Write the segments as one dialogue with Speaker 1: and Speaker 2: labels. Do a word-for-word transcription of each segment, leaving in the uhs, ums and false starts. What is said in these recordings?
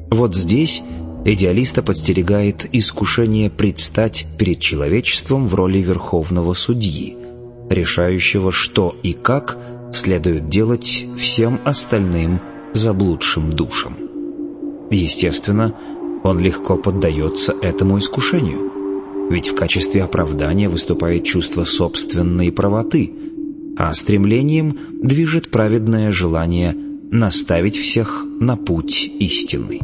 Speaker 1: Вот здесь идеалиста подстерегает искушение предстать перед человечеством в роли верховного судьи, решающего, что и как следует делать всем остальным заблудшим душам. Естественно, он легко поддается этому искушению, ведь в качестве оправдания выступает чувство собственной правоты, а стремлением движет праведное желание наставить всех на путь истинный.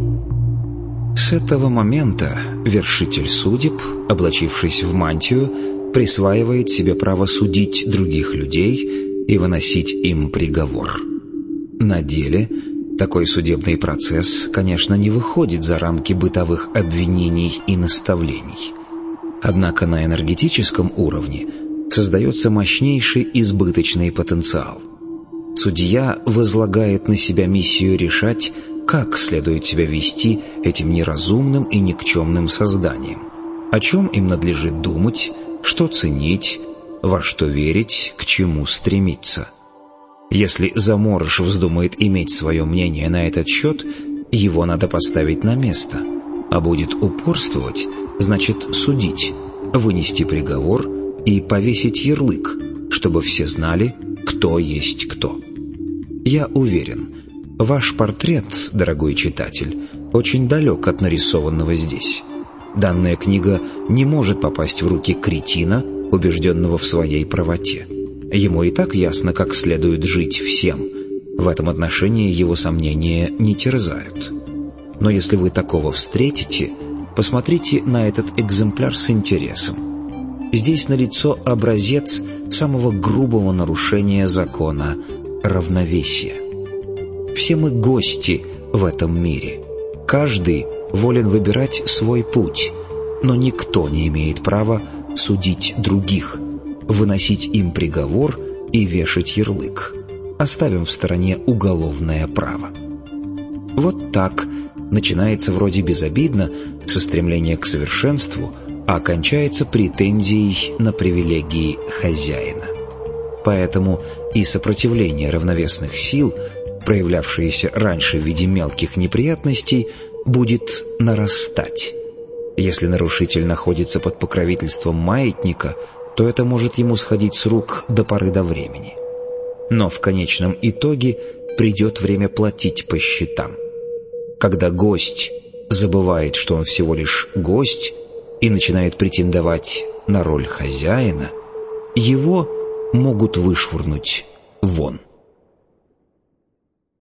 Speaker 1: С этого момента вершитель судеб, облачившись в мантию, присваивает себе право судить других людей и выносить им приговор. На деле такой судебный процесс, конечно, не выходит за рамки бытовых обвинений и наставлений. Однако на энергетическом уровне создается мощнейший избыточный потенциал. Судья возлагает на себя миссию решать, как следует себя вести этим неразумным и никчемным созданием, о чем им надлежит думать, что ценить, во что верить, к чему стремиться. Если заморыш вздумает иметь свое мнение на этот счет, его надо поставить на место, а будет упорствовать, значит судить, вынести приговор и повесить ярлык, чтобы все знали, кто есть кто. Я уверен, ваш портрет, дорогой читатель, очень далек от нарисованного здесь. Данная книга не может попасть в руки кретина, убежденного в своей правоте. Ему и так ясно, как следует жить всем. В этом отношении его сомнения не терзают. Но если вы такого встретите, посмотрите на этот экземпляр с интересом. Здесь налицо образец самого грубого нарушения закона равновесия. Все мы гости в этом мире. Каждый волен выбирать свой путь, но никто не имеет права судить других, выносить им приговор и вешать ярлык. Оставим в стороне уголовное право. Вот так начинается вроде безобидно, со стремления к совершенству, а кончается претензией на привилегии хозяина. Поэтому и сопротивление равновесных сил, проявлявшееся раньше в виде мелких неприятностей, будет нарастать. Если нарушитель находится под покровительством маятника, то это может ему сходить с рук до поры до времени. Но в конечном итоге придет время платить по счетам. Когда гость забывает, что он всего лишь гость, и начинает претендовать на роль хозяина, его могут вышвырнуть вон.